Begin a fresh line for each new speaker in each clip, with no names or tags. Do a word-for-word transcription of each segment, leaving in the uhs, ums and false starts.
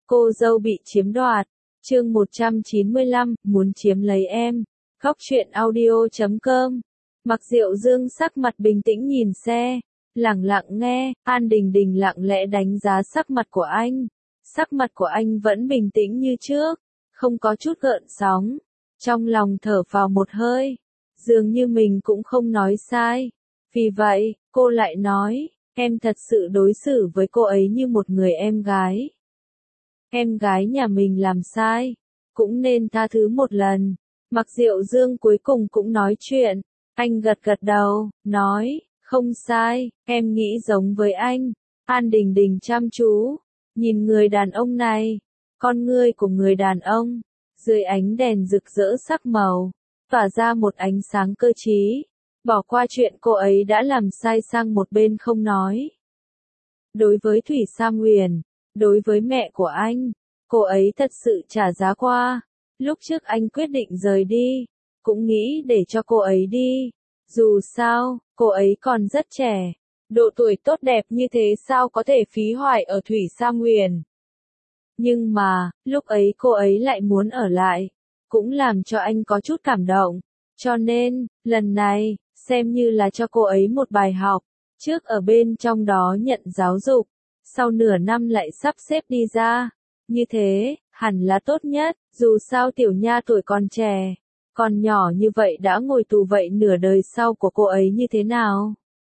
Cô dâu bị chiếm đoạt. Chương một trăm chín mươi lăm, muốn chiếm lấy em. Góc truyện audio chấm com. Mặc Diệu Dương sắc mặt bình tĩnh nhìn xe, lẳng lặng nghe, An Đình Đình lặng lẽ đánh giá sắc mặt của anh. Sắc mặt của anh vẫn bình tĩnh như trước, không có chút gợn sóng. Trong lòng thở phào một hơi, dường như mình cũng không nói sai. Vì vậy, cô lại nói, em thật sự đối xử với cô ấy như một người em gái. Em gái nhà mình làm sai, cũng nên tha thứ một lần. Mặc Diệu Dương cuối cùng cũng nói chuyện, anh gật gật đầu, nói, không sai, em nghĩ giống với anh. An Đình Đình chăm chú, nhìn người đàn ông này, con ngươi của người đàn ông, dưới ánh đèn rực rỡ sắc màu, tỏa ra một ánh sáng cơ trí, bỏ qua chuyện cô ấy đã làm sai sang một bên không nói. Đối với Thủy Sa Nguyền, đối với mẹ của anh, cô ấy thật sự trả giá qua. Lúc trước anh quyết định rời đi, cũng nghĩ để cho cô ấy đi. Dù sao, cô ấy còn rất trẻ. Độ tuổi tốt đẹp như thế sao có thể phí hoài ở Thủy Sa Nguyền. Nhưng mà, lúc ấy cô ấy lại muốn ở lại, cũng làm cho anh có chút cảm động. Cho nên, lần này, xem như là cho cô ấy một bài học. Trước ở bên trong đó nhận giáo dục, sau nửa năm lại sắp xếp đi ra. Như thế, hẳn là tốt nhất, dù sao tiểu nha tuổi còn trẻ, còn nhỏ như vậy đã ngồi tù vậy nửa đời sau của cô ấy như thế nào?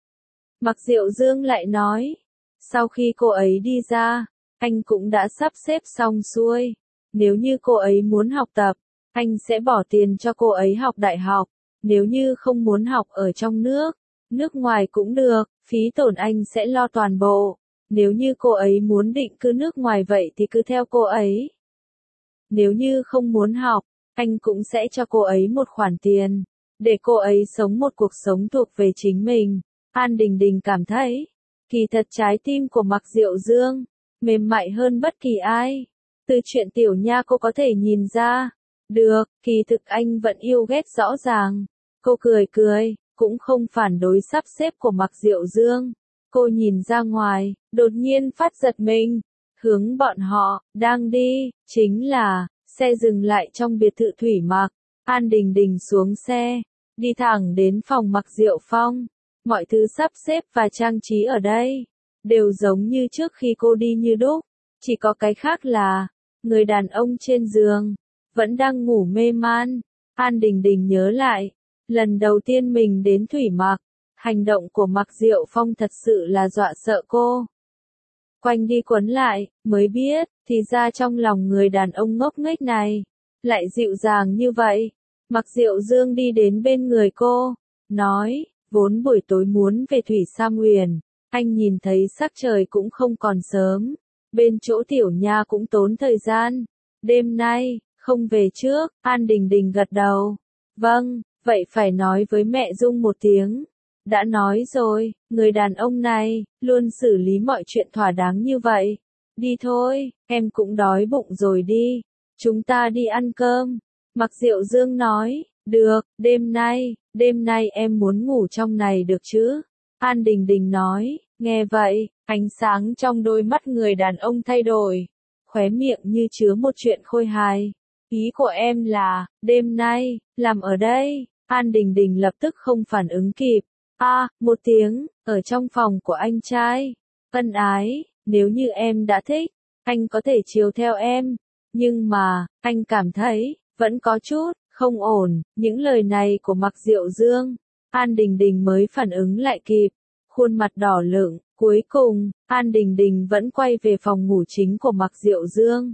Mặc Diệu Dương lại nói, sau khi cô ấy đi ra, anh cũng đã sắp xếp xong xuôi. Nếu như cô ấy muốn học tập, anh sẽ bỏ tiền cho cô ấy học đại học. Nếu như không muốn học ở trong nước, nước ngoài cũng được, phí tổn anh sẽ lo toàn bộ. Nếu như cô ấy muốn định cư nước ngoài vậy thì cứ theo cô ấy. Nếu như không muốn học, anh cũng sẽ cho cô ấy một khoản tiền, để cô ấy sống một cuộc sống thuộc về chính mình. An Đình Đình cảm thấy, kỳ thật trái tim của Mặc Diệu Dương, mềm mại hơn bất kỳ ai. Từ chuyện tiểu nha cô có thể nhìn ra, được, kỳ thực anh vẫn yêu ghét rõ ràng. Cô cười cười, cũng không phản đối sắp xếp của Mặc Diệu Dương. Cô nhìn ra ngoài, đột nhiên phát giật mình, hướng bọn họ, đang đi, chính là, xe dừng lại trong biệt thự Thủy Mặc. An Đình Đình xuống xe, đi thẳng đến phòng Mặc Diệu Phong. Mọi thứ sắp xếp và trang trí ở đây, đều giống như trước khi cô đi như đúc. Chỉ có cái khác là, người đàn ông trên giường, vẫn đang ngủ mê man. An Đình Đình nhớ lại, lần đầu tiên mình đến Thủy Mặc, hành động của Mặc Diệu Phong thật sự là dọa sợ cô. Quanh đi quấn lại, mới biết, thì ra trong lòng người đàn ông ngốc nghếch này, lại dịu dàng như vậy. Mặc Diệu Dương đi đến bên người cô, nói, vốn buổi tối muốn về Thủy Sa Nguyền, anh nhìn thấy sắc trời cũng không còn sớm, bên chỗ tiểu nha cũng tốn thời gian. Đêm nay, không về trước, An Đình Đình gật đầu. Vâng, vậy phải nói với mẹ Dung một tiếng. Đã nói rồi, người đàn ông này, luôn xử lý mọi chuyện thỏa đáng như vậy. Đi thôi, em cũng đói bụng rồi đi. Chúng ta đi ăn cơm. Mặc Diệu Dương nói, được, đêm nay, đêm nay em muốn ngủ trong này được chứ? An Đình Đình nói, nghe vậy, ánh sáng trong đôi mắt người đàn ông thay đổi. Khóe miệng như chứa một chuyện khôi hài. Ý của em là, đêm nay, làm ở đây. An Đình Đình lập tức không phản ứng kịp. À, một tiếng, ở trong phòng của anh trai. Ân ái, nếu như em đã thích, anh có thể chiều theo em. Nhưng mà, anh cảm thấy, vẫn có chút, không ổn. Những lời này của Mặc Diệu Dương, An Đình Đình mới phản ứng lại kịp. Khuôn mặt đỏ lựng, cuối cùng, An Đình Đình vẫn quay về phòng ngủ chính của Mặc Diệu Dương.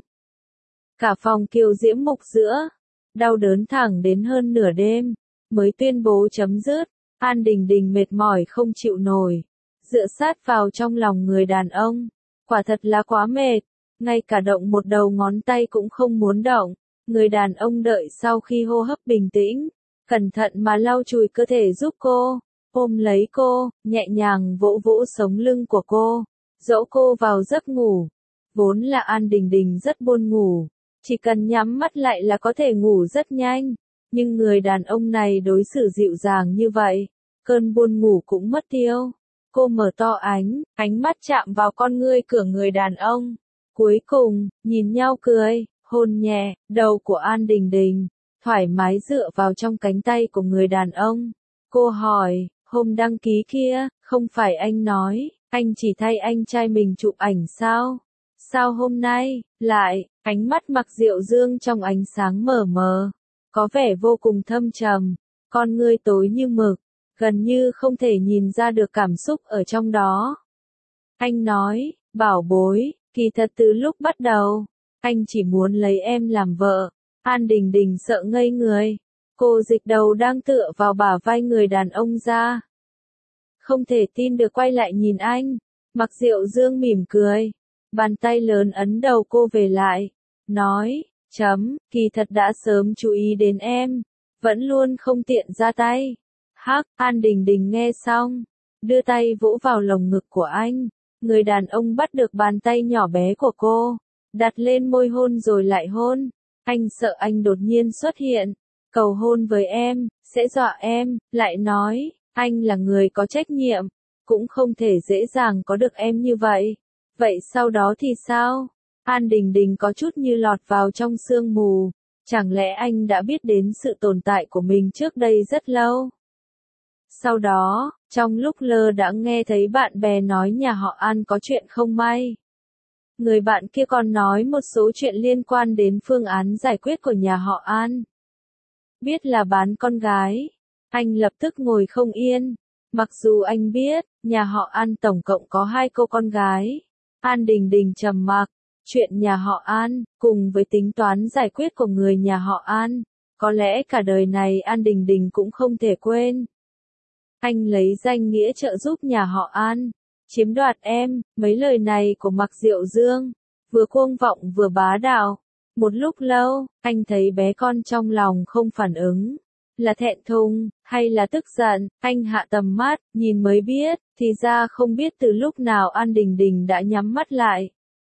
Cả phòng kiều diễm mục giữa, đau đớn thẳng đến hơn nửa đêm, mới tuyên bố chấm dứt. An Đình Đình mệt mỏi không chịu nổi, dựa sát vào trong lòng người đàn ông, quả thật là quá mệt, ngay cả động một đầu ngón tay cũng không muốn động. Người đàn ông đợi sau khi hô hấp bình tĩnh, cẩn thận mà lau chùi cơ thể giúp cô, ôm lấy cô, nhẹ nhàng vỗ vỗ sống lưng của cô, dỗ cô vào giấc ngủ. Vốn là An Đình Đình rất buồn ngủ, chỉ cần nhắm mắt lại là có thể ngủ rất nhanh. Nhưng người đàn ông này đối xử dịu dàng như vậy, cơn buồn ngủ cũng mất tiêu. Cô mở to ánh, ánh mắt chạm vào con ngươi của người đàn ông. Cuối cùng, nhìn nhau cười, hôn nhẹ, đầu của An Đình Đình, thoải mái dựa vào trong cánh tay của người đàn ông. Cô hỏi, hôm đăng ký kia, không phải anh nói, anh chỉ thay anh trai mình chụp ảnh sao? Sao hôm nay, lại, ánh mắt Mạc Diệu Dương trong ánh sáng mờ mờ, có vẻ vô cùng thâm trầm, con ngươi tối như mực, gần như không thể nhìn ra được cảm xúc ở trong đó. Anh nói, bảo bối, kỳ thật từ lúc bắt đầu, anh chỉ muốn lấy em làm vợ. An Đình Đình sợ ngây người, cô dịch đầu đang tựa vào bả vai người đàn ông ra. Không thể tin được quay lại nhìn anh, Mạc Diệu Dương mỉm cười, bàn tay lớn ấn đầu cô về lại, nói, chấm, kỳ thật đã sớm chú ý đến em, vẫn luôn không tiện ra tay. Hắc, An Đình Đình nghe xong, đưa tay vỗ vào lồng ngực của anh, người đàn ông bắt được bàn tay nhỏ bé của cô, đặt lên môi hôn rồi lại hôn. Anh sợ anh đột nhiên xuất hiện, cầu hôn với em, sẽ dọa em, lại nói, anh là người có trách nhiệm, cũng không thể dễ dàng có được em như vậy. Vậy sau đó thì sao? An Đình Đình có chút như lọt vào trong sương mù, chẳng lẽ anh đã biết đến sự tồn tại của mình trước đây rất lâu? Sau đó, trong lúc lơ đãng nghe thấy bạn bè nói nhà họ An có chuyện không may. Người bạn kia còn nói một số chuyện liên quan đến phương án giải quyết của nhà họ An. Biết là bán con gái, anh lập tức ngồi không yên. Mặc dù anh biết, nhà họ An tổng cộng có hai cô con gái. An Đình Đình trầm mặc, chuyện nhà họ An, cùng với tính toán giải quyết của người nhà họ An, có lẽ cả đời này An Đình Đình cũng không thể quên. Anh lấy danh nghĩa trợ giúp nhà họ An, chiếm đoạt em, mấy lời này của Mạc Diệu Dương, vừa cuồng vọng vừa bá đạo. Một lúc lâu, anh thấy bé con trong lòng không phản ứng, là thẹn thùng, hay là tức giận, anh hạ tầm mắt, nhìn mới biết, thì ra không biết từ lúc nào An Đình Đình đã nhắm mắt lại.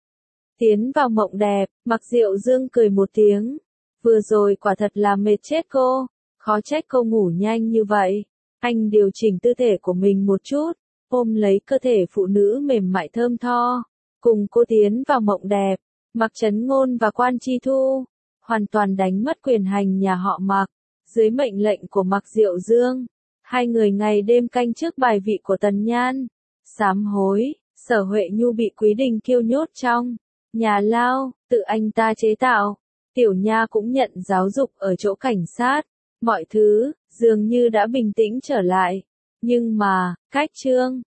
Tiến vào mộng đẹp, Mạc Diệu Dương cười một tiếng, vừa rồi quả thật là mệt chết cô, khó trách cô ngủ nhanh như vậy. Anh điều chỉnh tư thể của mình một chút, ôm lấy cơ thể phụ nữ mềm mại thơm tho, cùng cô tiến vào mộng đẹp. Mạc Chấn Ngôn và Quan Chi Thu hoàn toàn đánh mất quyền hành nhà họ Mạc, dưới mệnh lệnh của Mạc Diệu Dương, hai người ngày đêm canh trước bài vị của Tần Nhan. Sám hối, Sở Huệ Nhu bị Quý Đình Kiêu nhốt trong nhà lao, tự anh ta chế tạo. Tiểu Nha cũng nhận giáo dục ở chỗ cảnh sát, mọi thứ dường như đã bình tĩnh trở lại. Nhưng mà, cách chương